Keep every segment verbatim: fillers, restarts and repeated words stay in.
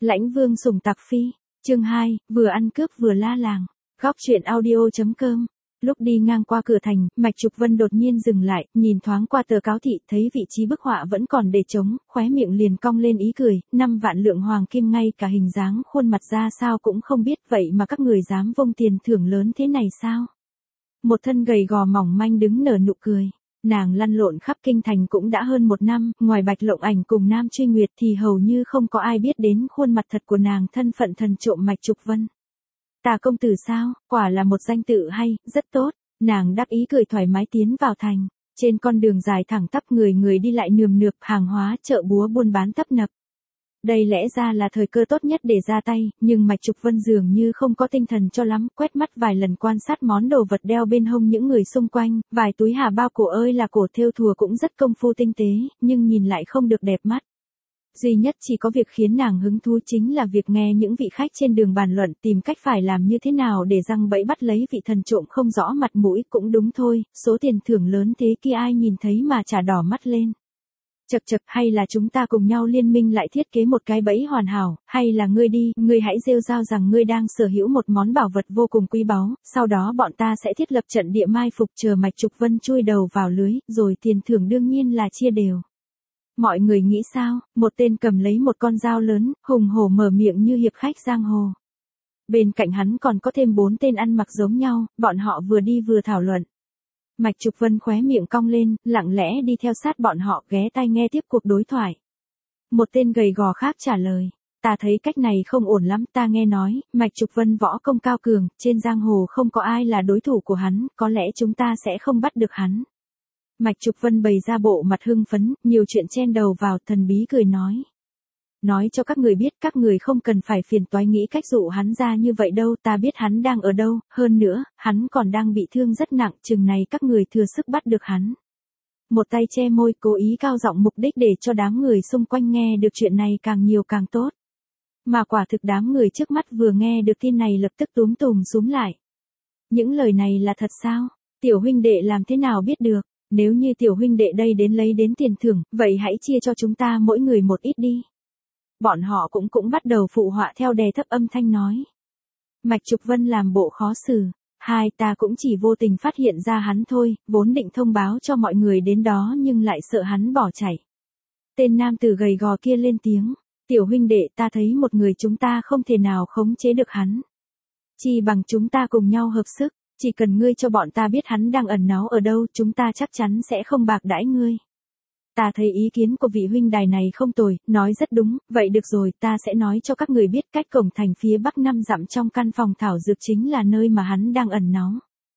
Lãnh Vương sủng tặc phi, chương hai, vừa ăn cướp vừa la làng. Góc truyện audio.com. Lúc đi ngang qua cửa thành, Mạch Trục Vân đột nhiên dừng lại, nhìn thoáng qua tờ cáo thị, thấy vị trí bức họa vẫn còn để trống, khóe miệng liền cong lên ý cười, năm vạn lượng hoàng kim ngay cả hình dáng khuôn mặt ra sao cũng không biết, vậy mà các người dám vung tiền thưởng lớn thế này sao? Một thân gầy gò mỏng manh đứng nở nụ cười. Nàng lăn lộn khắp kinh thành cũng đã hơn một năm, ngoài Bạch Lộng Ảnh cùng Nam Truy Nguyệt thì hầu như không có ai biết đến khuôn mặt thật của nàng, thân phận thần trộm Mạch Trục Vân. Tà công tử sao, quả là một danh tự hay, rất tốt. Nàng đắc ý cười thoải mái tiến vào thành. Trên con đường dài thẳng tắp, người người đi lại nườm nượp, hàng hóa chợ búa buôn bán tấp nập. Đây lẽ ra là thời cơ tốt nhất để ra tay, nhưng Mạch Trục Vân dường như không có tinh thần cho lắm, quét mắt vài lần quan sát món đồ vật đeo bên hông những người xung quanh, vài túi hà bao cổ ơi là cổ thêu thùa cũng rất công phu tinh tế, nhưng nhìn lại không được đẹp mắt. Duy nhất chỉ có việc khiến nàng hứng thú chính là việc nghe những vị khách trên đường bàn luận tìm cách phải làm như thế nào để giăng bẫy bắt lấy vị thần trộm không rõ mặt mũi. Cũng đúng thôi, số tiền thưởng lớn thế kia ai nhìn thấy mà chả đỏ mắt lên. Chật chật, hay là chúng ta cùng nhau liên minh lại thiết kế một cái bẫy hoàn hảo, hay là ngươi đi, ngươi hãy rêu rao rằng ngươi đang sở hữu một món bảo vật vô cùng quý báu, sau đó bọn ta sẽ thiết lập trận địa mai phục chờ Mạch Trục Vân chui đầu vào lưới, rồi tiền thưởng đương nhiên là chia đều. Mọi người nghĩ sao? Một tên cầm lấy một con dao lớn, hùng hổ mở miệng như hiệp khách giang hồ. Bên cạnh hắn còn có thêm bốn tên ăn mặc giống nhau, bọn họ vừa đi vừa thảo luận. Mạch Trục Vân khóe miệng cong lên, lặng lẽ đi theo sát bọn họ, ghé tai nghe tiếp cuộc đối thoại. Một tên gầy gò khác trả lời, ta thấy cách này không ổn lắm, ta nghe nói, Mạch Trục Vân võ công cao cường, trên giang hồ không có ai là đối thủ của hắn, có lẽ chúng ta sẽ không bắt được hắn. Mạch Trục Vân bày ra bộ mặt hưng phấn, nhiều chuyện chen đầu vào, thần bí cười nói. Nói cho các người biết, các người không cần phải phiền toái nghĩ cách dụ hắn ra như vậy đâu, ta biết hắn đang ở đâu, hơn nữa, hắn còn đang bị thương rất nặng, chừng này các người thừa sức bắt được hắn. Một tay che môi, cố ý cao giọng mục đích để cho đám người xung quanh nghe được chuyện này càng nhiều càng tốt. Mà quả thực đám người trước mắt vừa nghe được tin này lập tức túm tùm xúm lại. Những lời này là thật sao? Tiểu huynh đệ làm thế nào biết được? Nếu như tiểu huynh đệ đây đến lấy đến tiền thưởng, vậy hãy chia cho chúng ta mỗi người một ít đi. Bọn họ cũng cũng bắt đầu phụ họa theo đè thấp âm thanh nói. Mạch Trục Vân làm bộ khó xử. Hai ta cũng chỉ vô tình phát hiện ra hắn thôi, vốn định thông báo cho mọi người đến đó nhưng lại sợ hắn bỏ chạy. Tên nam tử gầy gò kia lên tiếng. Tiểu huynh đệ, ta thấy một người chúng ta không thể nào khống chế được hắn. Chỉ bằng chúng ta cùng nhau hợp sức, chỉ cần ngươi cho bọn ta biết hắn đang ẩn náu ở đâu, chúng ta chắc chắn sẽ không bạc đãi ngươi. Ta thấy ý kiến của vị huynh đài này không tồi, nói rất đúng, vậy được rồi, ta sẽ nói cho các người biết cách cổng thành phía bắc năm dặm trong căn phòng thảo dược chính là nơi mà hắn đang ẩn náu.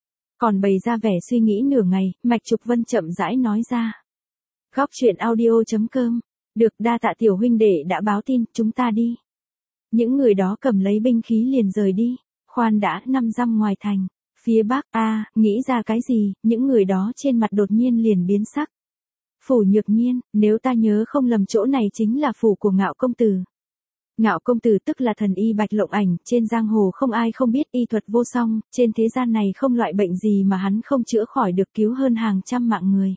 Còn bày ra vẻ suy nghĩ nửa ngày, Mạch Trục Vân chậm rãi nói ra. Góc truyện audio.com. Được, đa tạ tiểu huynh đệ đã báo tin, chúng ta đi. Những người đó cầm lấy binh khí liền rời đi. Khoan đã, năm dặm ngoài thành. Phía bắc, a à, nghĩ ra cái gì, những người đó trên mặt đột nhiên liền biến sắc. Phủ Nhược Nhiên, nếu ta nhớ không lầm chỗ này chính là phủ của Ngạo công tử. Ngạo công tử tức là thần y Bạch Lộng Ảnh, trên giang hồ không ai không biết, y thuật vô song, trên thế gian này không loại bệnh gì mà hắn không chữa khỏi được, cứu hơn hàng trăm mạng người.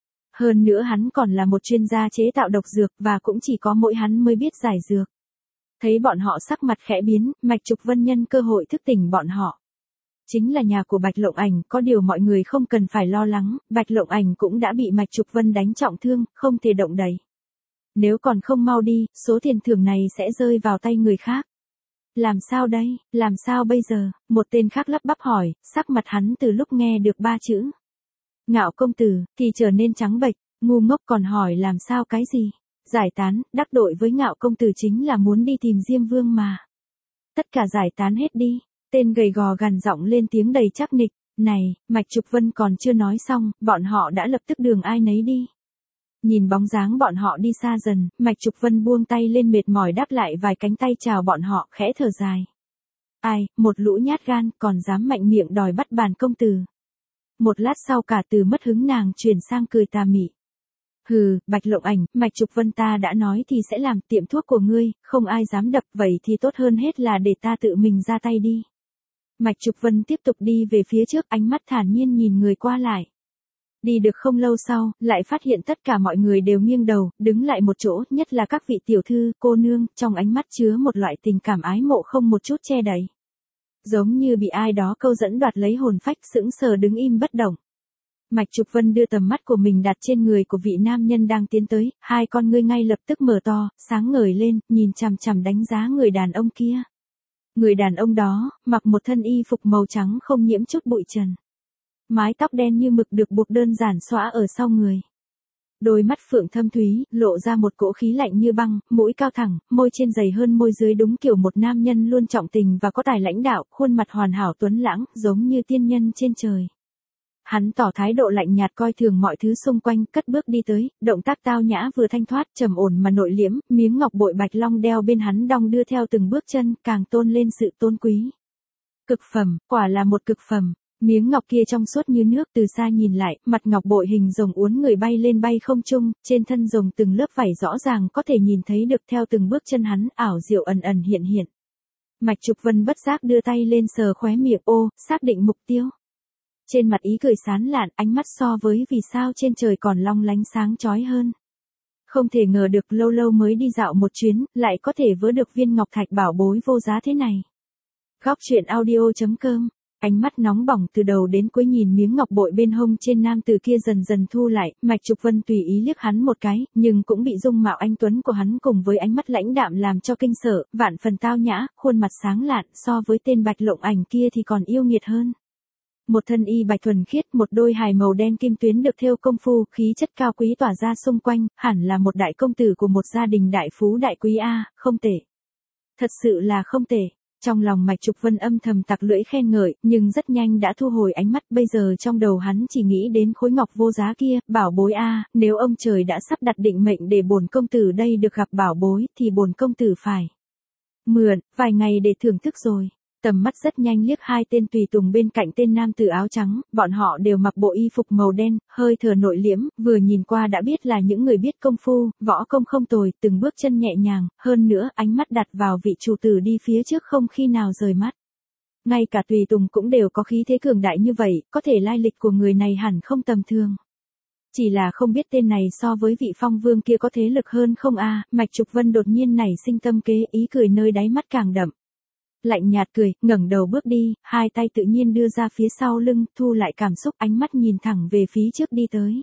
Hơn nữa hắn còn là một chuyên gia chế tạo độc dược và cũng chỉ có mỗi hắn mới biết giải dược. Thấy bọn họ sắc mặt khẽ biến, Mạch Trục Vân nhân cơ hội thức tỉnh bọn họ. Chính là nhà của Bạch Lộng Ảnh, có điều mọi người không cần phải lo lắng, Bạch Lộng Ảnh cũng đã bị Mạch Trục Vân đánh trọng thương, không thể động đậy. Nếu còn không mau đi, số tiền thưởng này sẽ rơi vào tay người khác. Làm sao đây, làm sao bây giờ? Một tên khác lắp bắp hỏi, sắc mặt hắn từ lúc nghe được ba chữ Ngạo công tử, thì trở nên trắng bệch, ngu ngốc còn hỏi làm sao cái gì? Giải tán, đắc đội với Ngạo công tử chính là muốn đi tìm Diêm Vương mà. Tất cả giải tán hết đi. Tên gầy gò gằn giọng lên tiếng đầy chắc nịch, này, Mạch Trục Vân còn chưa nói xong, bọn họ đã lập tức đường ai nấy đi. Nhìn bóng dáng bọn họ đi xa dần, Mạch Trục Vân buông tay lên mệt mỏi đáp lại vài cánh tay chào bọn họ, khẽ thở dài. Ai, một lũ nhát gan, còn dám mạnh miệng đòi bắt bàn công tử. Một lát sau cả từ mất hứng nàng chuyển sang cười tà mị. Hừ, Bạch Lộng Ảnh, Mạch Trục Vân ta đã nói thì sẽ làm, tiệm thuốc của ngươi, không ai dám đập, vậy thì tốt hơn hết là để ta tự mình ra tay đi. Mạch Trục Vân tiếp tục đi về phía trước, ánh mắt thản nhiên nhìn người qua lại. Đi được không lâu sau, lại phát hiện tất cả mọi người đều nghiêng đầu, đứng lại một chỗ, nhất là các vị tiểu thư, cô nương, trong ánh mắt chứa một loại tình cảm ái mộ không một chút che đậy. Giống như bị ai đó câu dẫn đoạt lấy hồn phách, sững sờ đứng im bất động. Mạch Trục Vân đưa tầm mắt của mình đặt trên người của vị nam nhân đang tiến tới, hai con ngươi ngay lập tức mở to, sáng ngời lên, nhìn chằm chằm đánh giá người đàn ông kia. Người đàn ông đó, mặc một thân y phục màu trắng không nhiễm chút bụi trần. Mái tóc đen như mực được buộc đơn giản xõa ở sau người. Đôi mắt phượng thâm thúy, lộ ra một cỗ khí lạnh như băng, mũi cao thẳng, môi trên dày hơn môi dưới đúng kiểu một nam nhân luôn trọng tình và có tài lãnh đạo, khuôn mặt hoàn hảo tuấn lãng, giống như tiên nhân trên trời. Hắn tỏ thái độ lạnh nhạt coi thường mọi thứ xung quanh, cất bước đi tới, động tác tao nhã vừa thanh thoát, trầm ổn mà nội liễm, miếng ngọc bội bạch long đeo bên hắn đong đưa theo từng bước chân, càng tôn lên sự tôn quý. Cực phẩm, quả là một cực phẩm. Miếng ngọc kia trong suốt như nước, từ xa nhìn lại, mặt ngọc bội hình rồng uốn người bay lên bay không trung, trên thân rồng từng lớp vảy rõ ràng có thể nhìn thấy được theo từng bước chân hắn, ảo diệu ẩn ẩn hiện hiện. Mạch Trục Vân bất giác đưa tay lên sờ khóe miệng, ô, xác định mục tiêu. Trên mặt ý cười sán lạn, ánh mắt so với vì sao trên trời còn long lánh sáng chói hơn. Không thể ngờ được lâu lâu mới đi dạo một chuyến, lại có thể vớ được viên ngọc thạch bảo bối vô giá thế này. Góc truyện audio chấm com. Ánh mắt nóng bỏng từ đầu đến cuối nhìn miếng ngọc bội bên hông trên nam tử kia dần dần thu lại, Mạch Trục Vân tùy ý liếc hắn một cái, nhưng cũng bị dung mạo anh tuấn của hắn cùng với ánh mắt lãnh đạm làm cho kinh sợ, vạn phần tao nhã, khuôn mặt sáng lạn, so với tên Bạch Lộng Ảnh kia thì còn yêu nghiệt hơn. Một thân y bạch thuần khiết, một đôi hài màu đen kim tuyến được thêu công phu, khí chất cao quý tỏa ra xung quanh, hẳn là một đại công tử của một gia đình đại phú đại quý a, không tệ. Thật sự là không tệ. Trong lòng Mạch Trục Vân âm thầm tặc lưỡi khen ngợi, nhưng rất nhanh đã thu hồi ánh mắt, bây giờ trong đầu hắn chỉ nghĩ đến khối ngọc vô giá kia, bảo bối a, nếu ông trời đã sắp đặt định mệnh để bổn công tử đây được gặp bảo bối, thì bổn công tử phải mượn vài ngày để thưởng thức rồi. Tầm mắt rất nhanh liếc hai tên tùy tùng bên cạnh tên nam tử áo trắng, bọn họ đều mặc bộ y phục màu đen, hơi thở nội liễm, vừa nhìn qua đã biết là những người biết công phu, võ công không tồi, từng bước chân nhẹ nhàng, hơn nữa ánh mắt đặt vào vị chủ tử đi phía trước không khi nào rời mắt. Ngay cả tùy tùng cũng đều có khí thế cường đại như vậy, có thể lai lịch của người này hẳn không tầm thường. Chỉ là không biết tên này so với vị phong vương kia có thế lực hơn không a, Mạch Trục Vân đột nhiên nảy sinh tâm kế, ý cười nơi đáy mắt càng đậm. Lạnh nhạt cười, ngẩng đầu bước đi, hai tay tự nhiên đưa ra phía sau lưng, thu lại cảm xúc, ánh mắt nhìn thẳng về phía trước đi tới.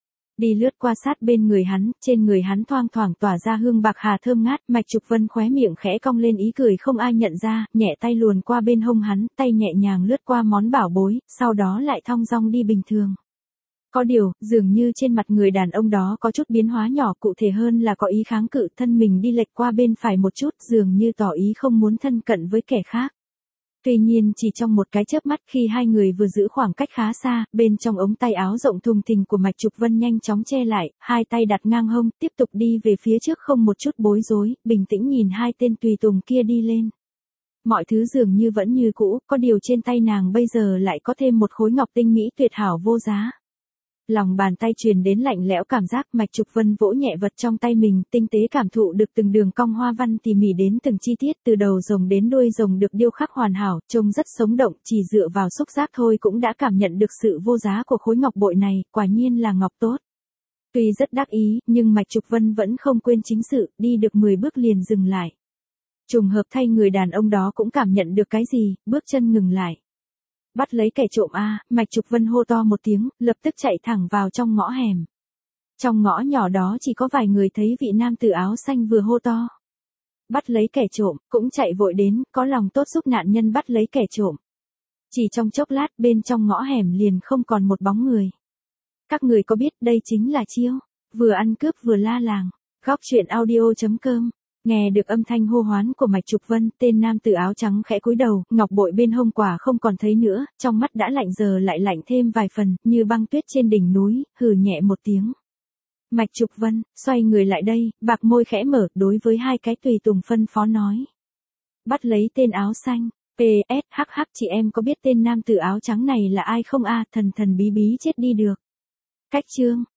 Đi lướt qua sát bên người hắn, trên người hắn thoang thoảng tỏa ra hương bạc hà thơm ngát, Mạch Trục Vân khóe miệng khẽ cong lên ý cười không ai nhận ra, nhẹ tay luồn qua bên hông hắn, tay nhẹ nhàng lướt qua món bảo bối, sau đó lại thong dong đi bình thường. Có điều, dường như trên mặt người đàn ông đó có chút biến hóa nhỏ, cụ thể hơn là có ý kháng cự, thân mình đi lệch qua bên phải một chút, dường như tỏ ý không muốn thân cận với kẻ khác. Tuy nhiên chỉ trong một cái chớp mắt khi hai người vừa giữ khoảng cách khá xa, bên trong ống tay áo rộng thùng thình của Mạch Trục Vân nhanh chóng che lại, hai tay đặt ngang hông, tiếp tục đi về phía trước không một chút bối rối, bình tĩnh nhìn hai tên tùy tùng kia đi lên. Mọi thứ dường như vẫn như cũ, có điều trên tay nàng bây giờ lại có thêm một khối ngọc tinh mỹ tuyệt hảo vô giá. Lòng bàn tay truyền đến lạnh lẽo cảm giác, Mạch Trục Vân vỗ nhẹ vật trong tay mình, tinh tế cảm thụ được từng đường cong hoa văn tỉ mỉ đến từng chi tiết, từ đầu rồng đến đuôi rồng được điêu khắc hoàn hảo, trông rất sống động, chỉ dựa vào xúc giác thôi cũng đã cảm nhận được sự vô giá của khối ngọc bội này, quả nhiên là ngọc tốt. Tuy rất đắc ý, nhưng Mạch Trục Vân vẫn không quên chính sự, đi được mười bước liền dừng lại. Trùng hợp thay người đàn ông đó cũng cảm nhận được cái gì, bước chân ngừng lại. Bắt lấy kẻ trộm a, Mạch Trục Vân hô to một tiếng, lập tức chạy thẳng vào trong ngõ hẻm. Trong ngõ nhỏ đó chỉ có vài người thấy vị nam tử áo xanh vừa hô to. Bắt lấy kẻ trộm, cũng chạy vội đến, có lòng tốt giúp nạn nhân bắt lấy kẻ trộm. Chỉ trong chốc lát bên trong ngõ hẻm liền không còn một bóng người. Các người có biết đây chính là chiêu, vừa ăn cướp vừa la làng. Góc truyện audio chấm com. Nghe được âm thanh hô hoán của Mạch Trục Vân, tên nam tử áo trắng khẽ cúi đầu, ngọc bội bên hông quả không còn thấy nữa, trong mắt đã lạnh giờ lại lạnh thêm vài phần, như băng tuyết trên đỉnh núi, hừ nhẹ một tiếng. Mạch Trục Vân, xoay người lại đây, bạc môi khẽ mở, đối với hai cái tùy tùng phân phó nói. Bắt lấy tên áo xanh, pê ét, hắc hắc chị em có biết tên nam tử áo trắng này là ai không a, thần thần bí bí chết đi được. Cách chương.